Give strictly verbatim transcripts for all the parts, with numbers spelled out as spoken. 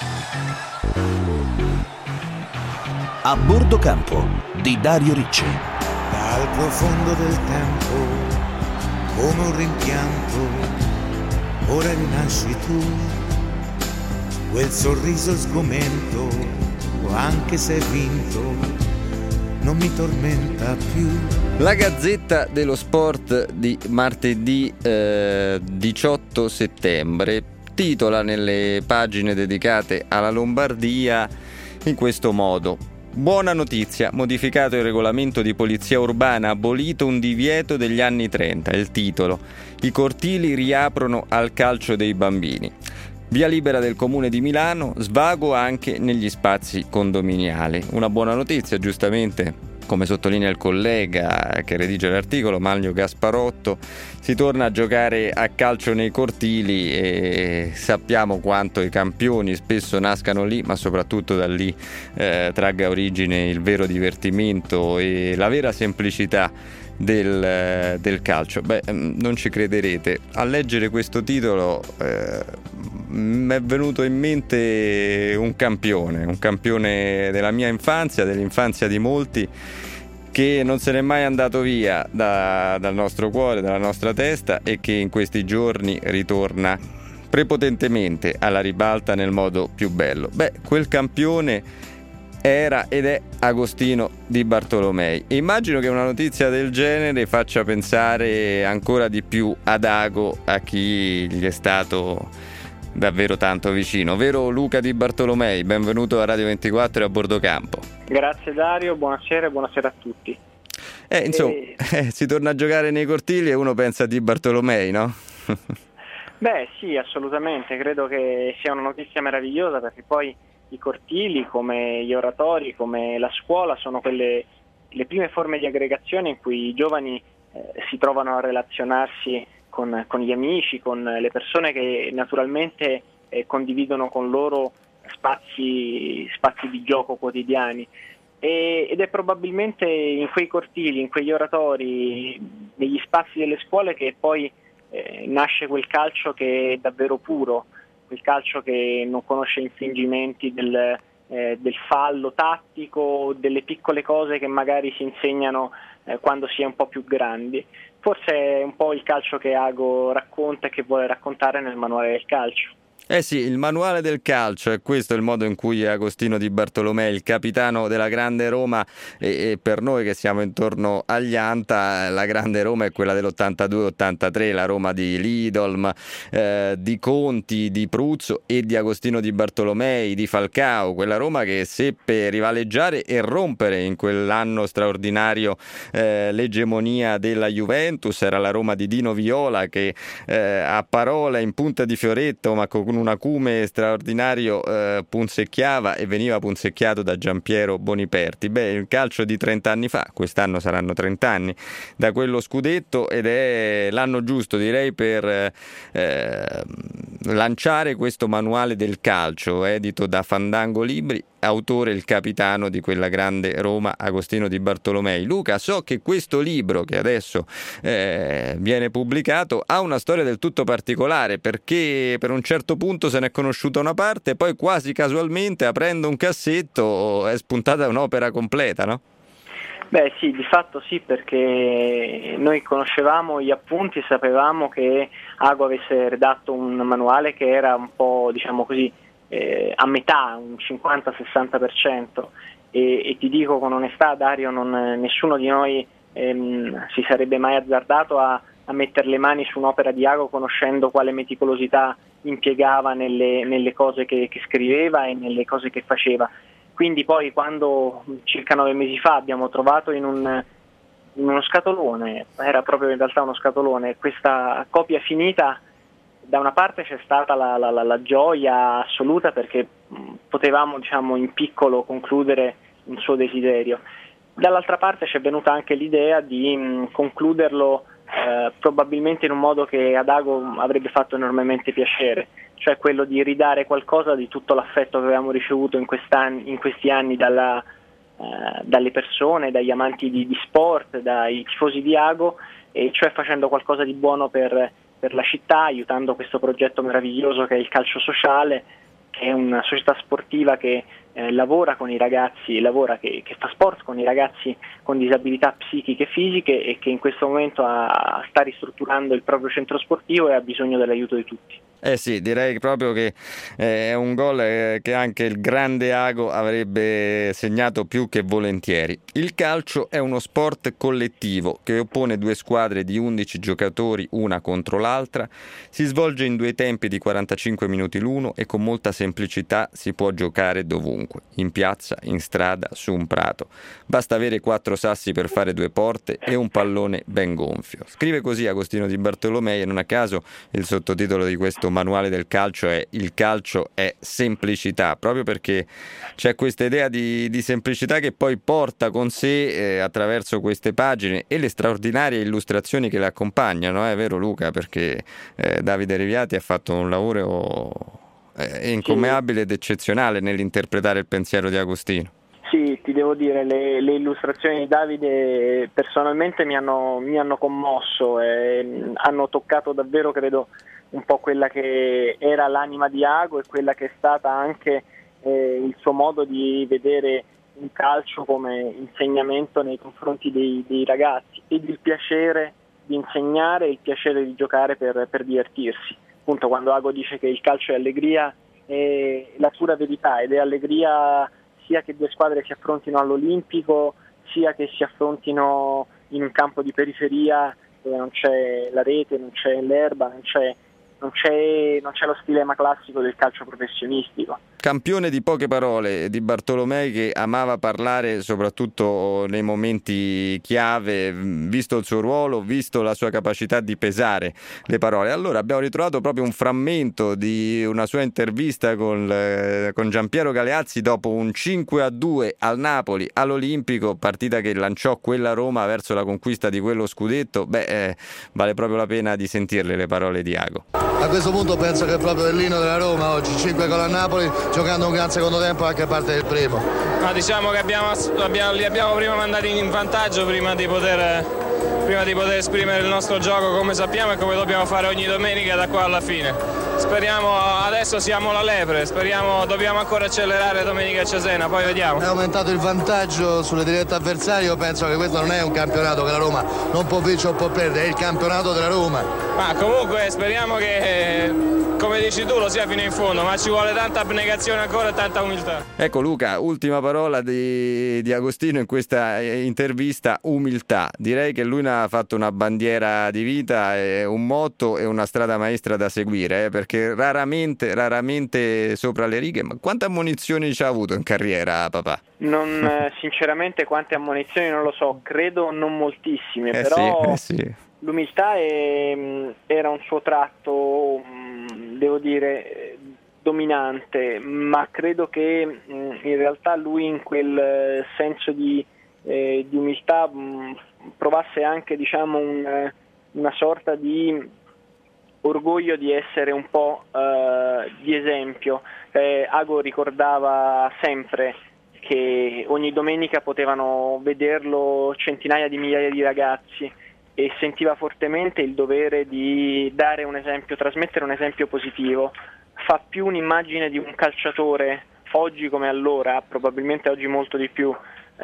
A bordo campo di Dario Ricci. Dal profondo del tempo, come un rimpianto, ora rinasci tu, quel sorriso sgomento, anche se hai vinto, non mi tormenta più. La Gazzetta dello Sport di martedì eh, diciotto settembre titola nelle pagine dedicate alla Lombardia in questo modo: buona notizia, modificato il regolamento di polizia urbana, abolito un divieto degli anni trenta. Il titolo: i cortili riaprono al calcio dei bambini. Via libera del Comune di Milano, svago anche negli spazi condominiali. Una buona notizia, giustamente, come sottolinea il collega che redige l'articolo, Manlio Gasparotto. Si torna a giocare a calcio nei cortili e sappiamo quanto i campioni spesso nascano lì, ma soprattutto da lì eh, tragga origine il vero divertimento e la vera semplicità del, del calcio. Beh, non ci crederete, a leggere questo titolo eh, mi è venuto in mente un campione, un campione della mia infanzia, dell'infanzia di molti, che non se n'è mai andato via da, dal nostro cuore, dalla nostra testa, e che in questi giorni ritorna prepotentemente alla ribalta nel modo più bello. Beh, quel campione era ed è Agostino Di Bartolomei. E immagino che una notizia del genere faccia pensare ancora di più ad Ago, a chi gli è stato davvero tanto vicino, vero Luca Di Bartolomei? Benvenuto a Radio ventiquattro e a bordo campo. Grazie Dario, buonasera e buonasera a tutti. Eh, insomma, e... eh, si torna a giocare nei cortili e uno pensa a Di Bartolomei, no? Beh sì, assolutamente, credo che sia una notizia meravigliosa, perché poi i cortili, come gli oratori, come la scuola, sono quelle le prime forme di aggregazione in cui i giovani eh, si trovano a relazionarsi con, con gli amici, con le persone che naturalmente eh, condividono con loro spazi, spazi di gioco quotidiani. E, ed è probabilmente in quei cortili, in quegli oratori, negli spazi delle scuole che poi eh, nasce quel calcio che è davvero puro, quel calcio che non conosce infringimenti del, eh, del fallo tattico, delle piccole cose che magari si insegnano eh, quando si è un po' più grandi. Forse è un po' il calcio che Ago racconta e che vuole raccontare nel manuale del calcio. Eh sì, il manuale del calcio, e questo è il modo in cui Agostino Di Bartolomei, il capitano della Grande Roma, e, e per noi che siamo intorno agli Anta, la Grande Roma è quella dell'ottantadue ottantatré, la Roma di Lidolm, eh, di Conti, di Pruzzo e di Agostino Di Bartolomei, di Falcao, quella Roma che seppe rivaleggiare e rompere in quell'anno straordinario eh, l'egemonia della Juventus. Era la Roma di Dino Viola che eh, a parole, in punta di fioretto, ma con un acume straordinario eh, punzecchiava e veniva punzecchiato da Giampiero Boniperti. Beh, il calcio di trenta anni fa, quest'anno saranno trenta anni da quello scudetto, ed è l'anno giusto, direi, per eh, lanciare questo manuale del calcio edito da Fandango Libri, autore il capitano di quella grande Roma, Agostino Di Bartolomei. Luca, so che questo libro che adesso eh, viene pubblicato ha una storia del tutto particolare, perché per un certo punto se ne è conosciuta una parte, poi quasi casualmente, aprendo un cassetto, è spuntata un'opera completa, no? Beh sì, di fatto sì, perché noi conoscevamo gli appunti e sapevamo che Ago avesse redatto un manuale che era un po', diciamo così, eh, a metà, un cinquanta sessanta per cento, e, e ti dico con onestà Dario, non, nessuno di noi ehm, si sarebbe mai azzardato a, a mettere le mani su un'opera di Ago conoscendo quale meticolosità impiegava nelle, nelle cose che, che scriveva e nelle cose che faceva. Quindi poi quando circa nove mesi fa abbiamo trovato in, un, in uno scatolone, era proprio in realtà uno scatolone, questa copia finita, da una parte c'è stata la, la, la, la gioia assoluta, perché potevamo, diciamo, in piccolo concludere un suo desiderio. Dall'altra parte c'è venuta anche l'idea di mh, concluderlo eh, probabilmente in un modo che ad Ago avrebbe fatto enormemente piacere, cioè quello di ridare qualcosa di tutto l'affetto che avevamo ricevuto in, quest'anni, in questi anni dalla, eh, dalle persone, dagli amanti di, di sport, dai tifosi di Ago, e cioè facendo qualcosa di buono per, per la città, aiutando questo progetto meraviglioso che è il calcio sociale, che è una società sportiva che eh, lavora con i ragazzi, lavora che, che fa sport con i ragazzi con disabilità psichiche e fisiche e che in questo momento ha, sta ristrutturando il proprio centro sportivo e ha bisogno dell'aiuto di tutti. Eh sì, direi proprio che eh, è un gol eh, che anche il grande Ago avrebbe segnato più che volentieri. Il calcio è uno sport collettivo che oppone due squadre di undici giocatori una contro l'altra, si svolge in due tempi di quarantacinque minuti l'uno e con molta semplicità si può giocare dovunque, in piazza, in strada, su un prato. Basta avere quattro sassi per fare due porte e un pallone ben gonfio. Scrive così Agostino Di Bartolomei e non a caso il sottotitolo di questo manuale del calcio è "Il calcio è semplicità", proprio perché c'è questa idea di, di semplicità che poi porta con sé eh, attraverso queste pagine e le straordinarie illustrazioni che le accompagnano, è vero Luca? Perché eh, Davide Riviati ha fatto un lavoro eh, incommensurabile ed eccezionale nell'interpretare il pensiero di Agostino. Sì, ti devo dire, le, le illustrazioni di Davide personalmente mi hanno, mi hanno commosso e hanno toccato davvero, credo, un po' quella che era l'anima di Ago e quella che è stata anche eh, il suo modo di vedere un calcio come insegnamento nei confronti dei, dei ragazzi ed il piacere di insegnare e il piacere di giocare per, per divertirsi. Appunto, quando Ago dice che il calcio è allegria, è la pura verità, ed è allegria sia che due squadre si affrontino all'Olimpico, sia che si affrontino in un campo di periferia dove non c'è la rete, non c'è l'erba, non c'è Non c'è, non c'è lo stilema classico del calcio professionistico. Campione di poche parole, Di Bartolomei, che amava parlare soprattutto nei momenti chiave, visto il suo ruolo, visto la sua capacità di pesare le parole. Allora abbiamo ritrovato proprio un frammento di una sua intervista con, eh, con Giampiero Galeazzi dopo un cinque a due al Napoli all'Olimpico, partita che lanciò quella Roma verso la conquista di quello scudetto. Beh, eh, vale proprio la pena di sentirle le parole di Ago. A questo punto penso che è proprio l'inno della Roma oggi, cinque gol a Napoli, giocando un gran secondo tempo anche parte del primo. Ma diciamo che abbiamo, abbiamo, li abbiamo prima mandati in vantaggio prima di poter, prima di poter esprimere il nostro gioco come sappiamo e come dobbiamo fare ogni domenica da qua alla fine. Speriamo, adesso siamo la lepre, speriamo, dobbiamo ancora accelerare domenica a Cesena, poi vediamo. È aumentato il vantaggio sulle dirette avversarie, io penso che questo non è un campionato che la Roma non può vincere o può perdere, è il campionato della Roma. Ma comunque speriamo che, come dici tu, lo sia fino in fondo, ma ci vuole tanta abnegazione ancora e tanta umiltà. Ecco Luca, ultima parola di, di Agostino in questa intervista, umiltà. Direi che lui ne ha fatto una bandiera di vita, un motto e una strada maestra da seguire, eh, perché raramente, raramente sopra le righe. Ma quante ammonizioni ci ha avuto in carriera papà? Non, eh, sinceramente quante ammonizioni non lo so, credo non moltissime, eh però sì, eh sì. L'umiltà è, era un suo tratto, devo dire, dominante, ma credo che in realtà lui in quel senso di, eh, di umiltà mh, provasse anche, diciamo, un, una sorta di orgoglio di essere un po' eh, di esempio. Eh, Ago ricordava sempre che ogni domenica potevano vederlo centinaia di migliaia di ragazzi e sentiva fortemente il dovere di dare un esempio, trasmettere un esempio positivo. Fa più un'immagine di un calciatore oggi come allora, probabilmente oggi molto di più,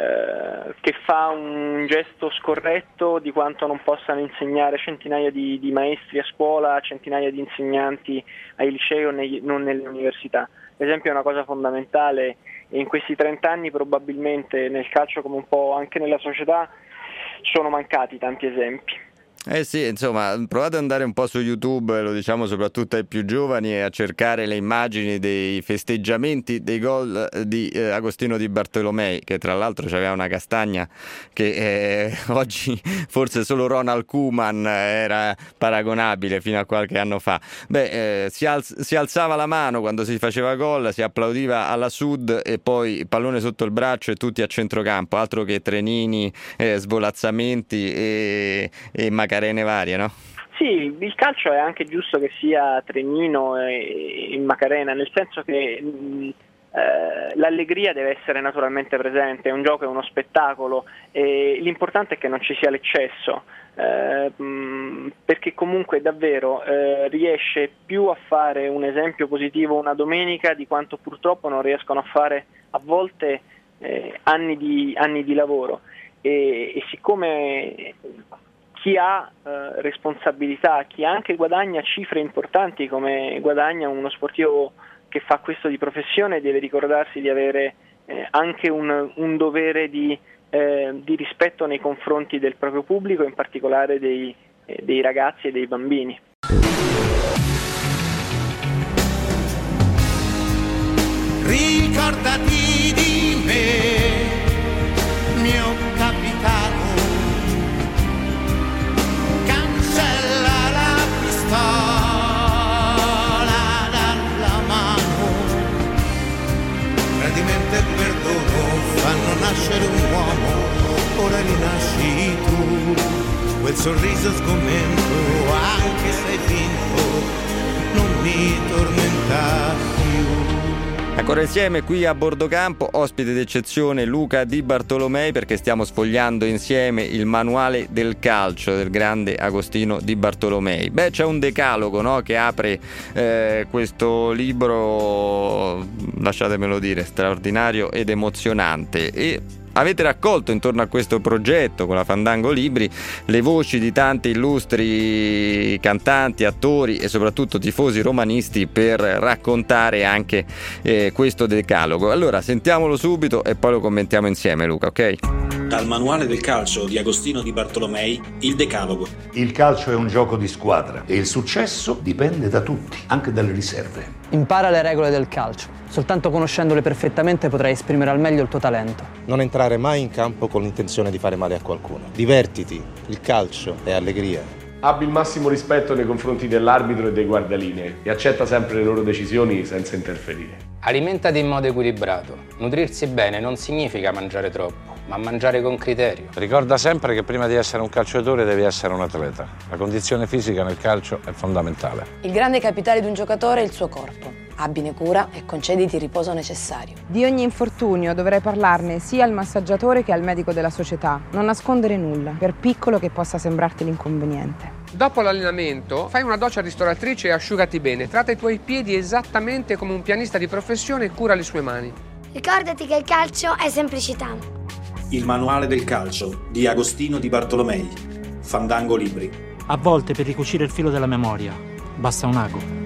eh, che fa un gesto scorretto di quanto non possano insegnare centinaia di, di maestri a scuola, centinaia di insegnanti ai licei o nei, non nelle università. L'esempio è una cosa fondamentale e in questi trent'anni probabilmente nel calcio come un po' anche nella società sono mancati tanti esempi. Eh sì, insomma, provate ad andare un po' su YouTube, lo diciamo soprattutto ai più giovani, e a cercare le immagini dei festeggiamenti dei gol di eh, Agostino Di Bartolomei, che tra l'altro aveva una castagna che eh, oggi forse solo Ronald Koeman era paragonabile fino a qualche anno fa. Beh, eh, si, alz- si alzava la mano quando si faceva gol, si applaudiva alla Sud e poi il pallone sotto il braccio e tutti a centrocampo, altro che trenini, eh, svolazzamenti e, e magari arene varie, no? Sì, il calcio è anche giusto che sia trenino e in Macarena, nel senso che mh, eh, l'allegria deve essere naturalmente presente, un gioco è uno spettacolo e l'importante è che non ci sia l'eccesso, eh, mh, perché comunque davvero eh, riesce più a fare un esempio positivo una domenica di quanto purtroppo non riescono a fare a volte eh, anni di, anni di lavoro e, e siccome chi ha eh, responsabilità, chi anche guadagna cifre importanti come guadagna uno sportivo che fa questo di professione, deve ricordarsi di avere eh, anche un, un dovere di, eh, di rispetto nei confronti del proprio pubblico, in particolare dei, eh, dei ragazzi e dei bambini. Ricordati di me, mio capitano, cancella la pistola dalla mano, tradimento e perdono fanno nascere un uomo, ora rinasci tu, quel sorriso sgomento, anche se hai vinto, non mi tormenta più. Ancora insieme qui a Bordocampo, ospite d'eccezione Luca Di Bartolomei, perché stiamo sfogliando insieme il manuale del calcio del grande Agostino Di Bartolomei. Beh, c'è un decalogo, no, che apre eh, questo libro, lasciatemelo dire, straordinario ed emozionante. E avete raccolto intorno a questo progetto con la Fandango Libri le voci di tanti illustri cantanti, attori e soprattutto tifosi romanisti per raccontare anche eh, questo decalogo. Allora sentiamolo subito e poi lo commentiamo insieme, Luca, ok? Dal manuale del calcio di Agostino Di Bartolomei, il decalogo. Il calcio è un gioco di squadra e il successo dipende da tutti, anche dalle riserve. Impara le regole del calcio. Soltanto conoscendole perfettamente potrai esprimere al meglio il tuo talento. Non entrare mai in campo con l'intenzione di fare male a qualcuno. Divertiti, il calcio è allegria. Abbi il massimo rispetto nei confronti dell'arbitro e dei guardalinee e accetta sempre le loro decisioni senza interferire. Alimentati in modo equilibrato. Nutrirsi bene non significa mangiare troppo, ma mangiare con criterio. Ricorda sempre che prima di essere un calciatore devi essere un atleta. La condizione fisica nel calcio è fondamentale. Il grande capitale di un giocatore è il suo corpo. Abbine cura e concediti il riposo necessario. Di ogni infortunio dovrai parlarne sia al massaggiatore che al medico della società. Non nascondere nulla, per piccolo che possa sembrarti l'inconveniente. Dopo l'allenamento fai una doccia ristoratrice e asciugati bene. Tratta i tuoi piedi esattamente come un pianista di professione e cura le sue mani. Ricordati che il calcio è semplicità. Il manuale del calcio di Agostino Di Bartolomei. Fandango Libri. A volte per ricucire il filo della memoria basta un ago.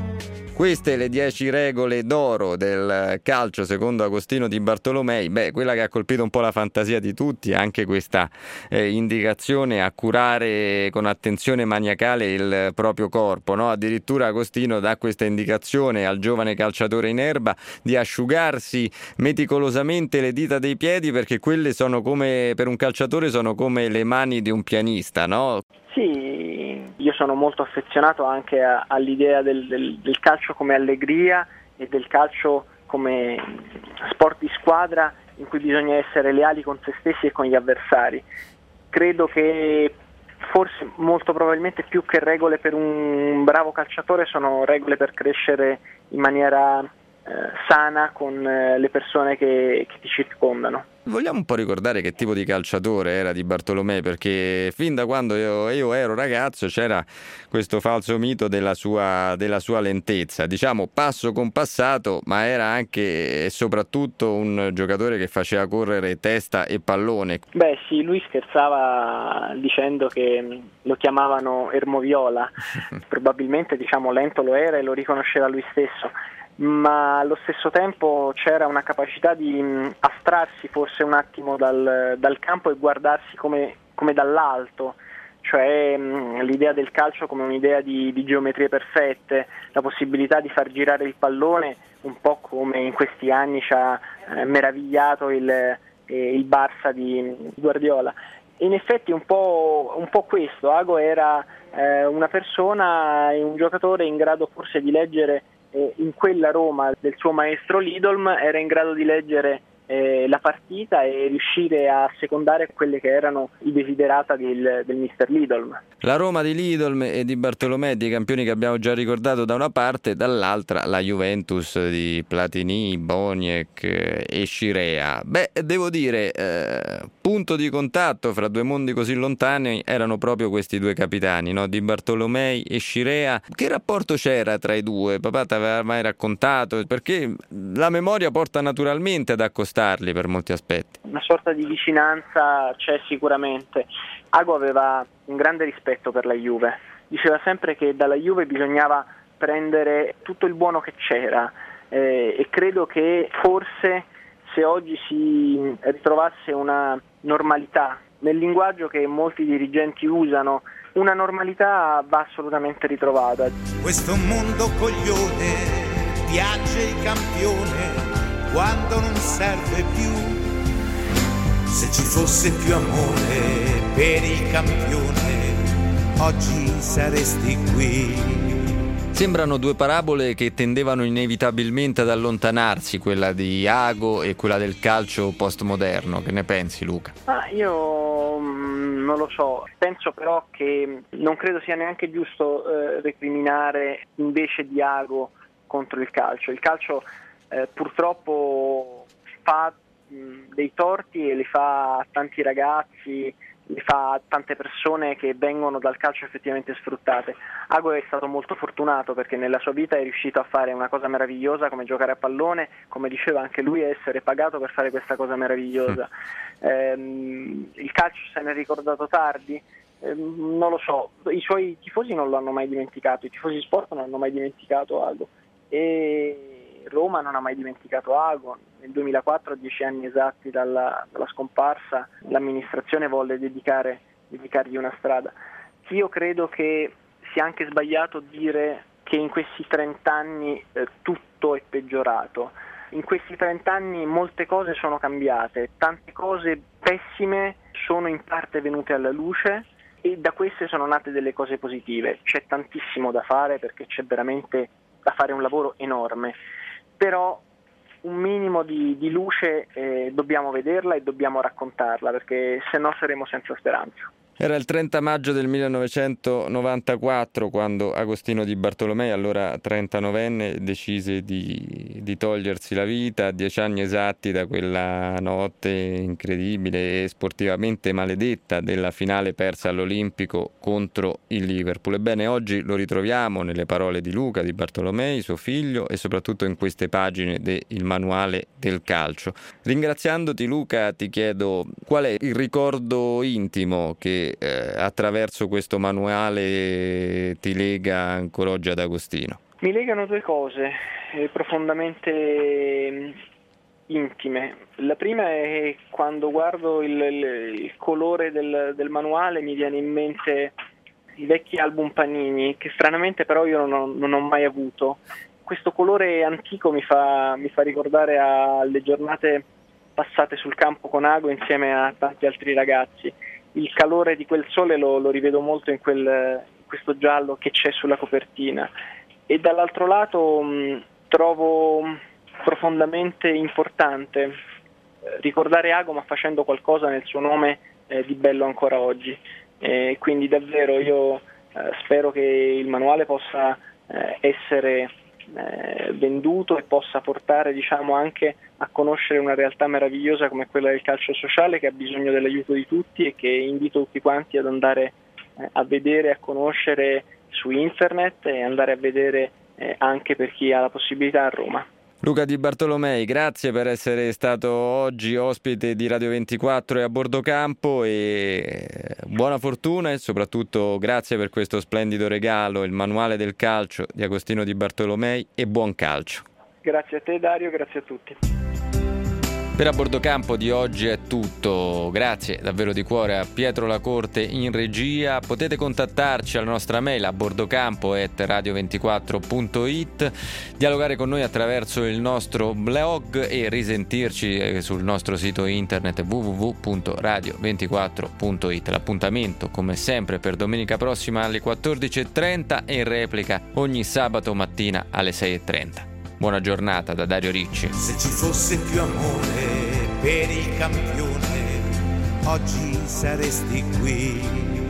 Queste le dieci regole d'oro del calcio secondo Agostino Di Bartolomei. Beh, quella che ha colpito un po' la fantasia di tutti è anche questa eh, indicazione a curare con attenzione maniacale il proprio corpo, no? Addirittura Agostino dà questa indicazione al giovane calciatore in erba di asciugarsi meticolosamente le dita dei piedi, perché quelle sono come, per un calciatore sono come le mani di un pianista, no? Sì, io sono molto affezionato anche a, all'idea del, del, del calcio come allegria e del calcio come sport di squadra in cui bisogna essere leali con se stessi e con gli avversari. Credo che forse molto probabilmente più che regole per un bravo calciatore sono regole per crescere in maniera eh, sana con eh, le persone che, che ti circondano. Vogliamo un po' ricordare che tipo di calciatore era Di Bartolomei, perché fin da quando io, io ero ragazzo c'era questo falso mito della sua, della sua lentezza, diciamo passo compassato, ma era anche e soprattutto un giocatore che faceva correre testa e pallone. Beh sì, lui scherzava dicendo che lo chiamavano Ermoviola, probabilmente diciamo lento lo era e lo riconosceva lui stesso, ma allo stesso tempo c'era una capacità di astrarsi forse un attimo dal, dal campo e guardarsi come, come dall'alto, cioè mh, l'idea del calcio come un'idea di, di geometrie perfette, la possibilità di far girare il pallone, un po' come in questi anni ci ha eh, meravigliato il, eh, il Barça di Guardiola. E in effetti un po', un po' questo, Ago era eh, una persona e un giocatore in grado forse di leggere in quella Roma del suo maestro Lidolm, era in grado di leggere eh, la partita e riuscire a secondare quelle che erano i desiderata del, del mister Lidolm. La Roma di Lidolm e di Bartolomei, dei campioni che abbiamo già ricordato da una parte, dall'altra la Juventus di Platini, Boniek e Scirea. Beh, devo dire, eh, punto di contatto fra due mondi così lontani erano proprio questi due capitani, no? Di Bartolomei e Scirea. Che rapporto c'era tra i due? Papà ti aveva mai raccontato? Perché la memoria porta naturalmente ad accostarli per molti aspetti. Una sorta di vicinanza c'è sicuramente. Ago aveva un grande rispetto per la Juve, diceva sempre che dalla Juve bisognava prendere tutto il buono che c'era, eh, e credo che forse se oggi si ritrovasse una normalità nel linguaggio che molti dirigenti usano, una normalità va assolutamente ritrovata. Questo mondo coglione, piace il campione quando non serve più. Se ci fosse più amore per il campione, oggi saresti qui. Sembrano due parabole che tendevano inevitabilmente ad allontanarsi, quella di Ago e quella del calcio postmoderno. Che ne pensi, Luca? Ah, io mh, non lo so, penso però che non credo sia neanche giusto eh, recriminare invece di Ago contro il calcio. Il calcio eh, purtroppo fa dei torti e li fa a tanti ragazzi, li fa a tante persone che vengono dal calcio effettivamente sfruttate. Ago è stato molto fortunato perché nella sua vita è riuscito a fare una cosa meravigliosa come giocare a pallone, come diceva anche lui, essere pagato per fare questa cosa meravigliosa. Mm. Ehm, il calcio se ne è ricordato tardi? Ehm, non lo so, i suoi tifosi non lo hanno mai dimenticato, i tifosi sport non hanno mai dimenticato Ago e Roma non ha mai dimenticato Ago. Nel duemilaquattro, a dieci anni esatti dalla, dalla scomparsa, l'amministrazione volle dedicare, dedicargli una strada. Io credo che sia anche sbagliato dire che in questi trent'anni eh, tutto è peggiorato. In questi trent'anni molte cose sono cambiate, tante cose pessime sono in parte venute alla luce e da queste sono nate delle cose positive. C'è tantissimo da fare perché c'è veramente da fare un lavoro enorme. Però un minimo di, di luce eh, dobbiamo vederla e dobbiamo raccontarla, perché se no saremo senza speranza. Era il trenta maggio del millenovecentonovantaquattro quando Agostino Di Bartolomei, allora trentanovenne, decise di, di togliersi la vita a dieci anni esatti da quella notte incredibile e sportivamente maledetta della finale persa all'Olimpico contro il Liverpool. Ebbene, oggi lo ritroviamo nelle parole di Luca Di Bartolomei, suo figlio, e soprattutto in queste pagine del Manuale del Calcio. Ringraziandoti, Luca, ti chiedo qual è il ricordo intimo che Eh, attraverso questo manuale ti lega ancora oggi ad Agostino. Mi legano due cose eh, profondamente eh, intime. La prima è quando guardo il, il, il colore del, del manuale mi viene in mente i vecchi album Panini, che stranamente però io non ho, non ho mai avuto. Questo colore antico mi fa, mi fa ricordare alle giornate passate sul campo con Ago insieme a tanti altri ragazzi. Il calore di quel sole lo, lo rivedo molto in, quel, in questo giallo che c'è sulla copertina. E dall'altro lato mh, trovo profondamente importante eh, ricordare Ago, ma facendo qualcosa nel suo nome eh, di bello ancora oggi. E quindi davvero io eh, spero che il manuale possa eh, essere eh, venduto e possa portare, diciamo, anche a conoscere una realtà meravigliosa come quella del calcio sociale, che ha bisogno dell'aiuto di tutti e che invito tutti quanti ad andare eh, a vedere, a conoscere su internet e andare a vedere eh, anche per chi ha la possibilità a Roma. Luca Di Bartolomei, grazie per essere stato oggi ospite di Radio ventiquattro e A Bordo Campo, e buona fortuna e soprattutto grazie per questo splendido regalo, il Manuale del Calcio di Agostino Di Bartolomei, e buon calcio. Grazie a te, Dario, grazie a tutti. Per A Bordo Campo di oggi è tutto, grazie davvero di cuore a Pietro Lacorte in regia. Potete contattarci alla nostra mail a bordocampo chiocciola radio ventiquattro punto it, dialogare con noi attraverso il nostro blog e risentirci sul nostro sito internet w w w punto radio ventiquattro punto it. L'appuntamento come sempre per domenica prossima alle quattordici e trenta e in replica ogni sabato mattina alle sei e trenta. Buona giornata da Dario Ricci. Se ci fosse più amore eri il campione, oggi saresti qui.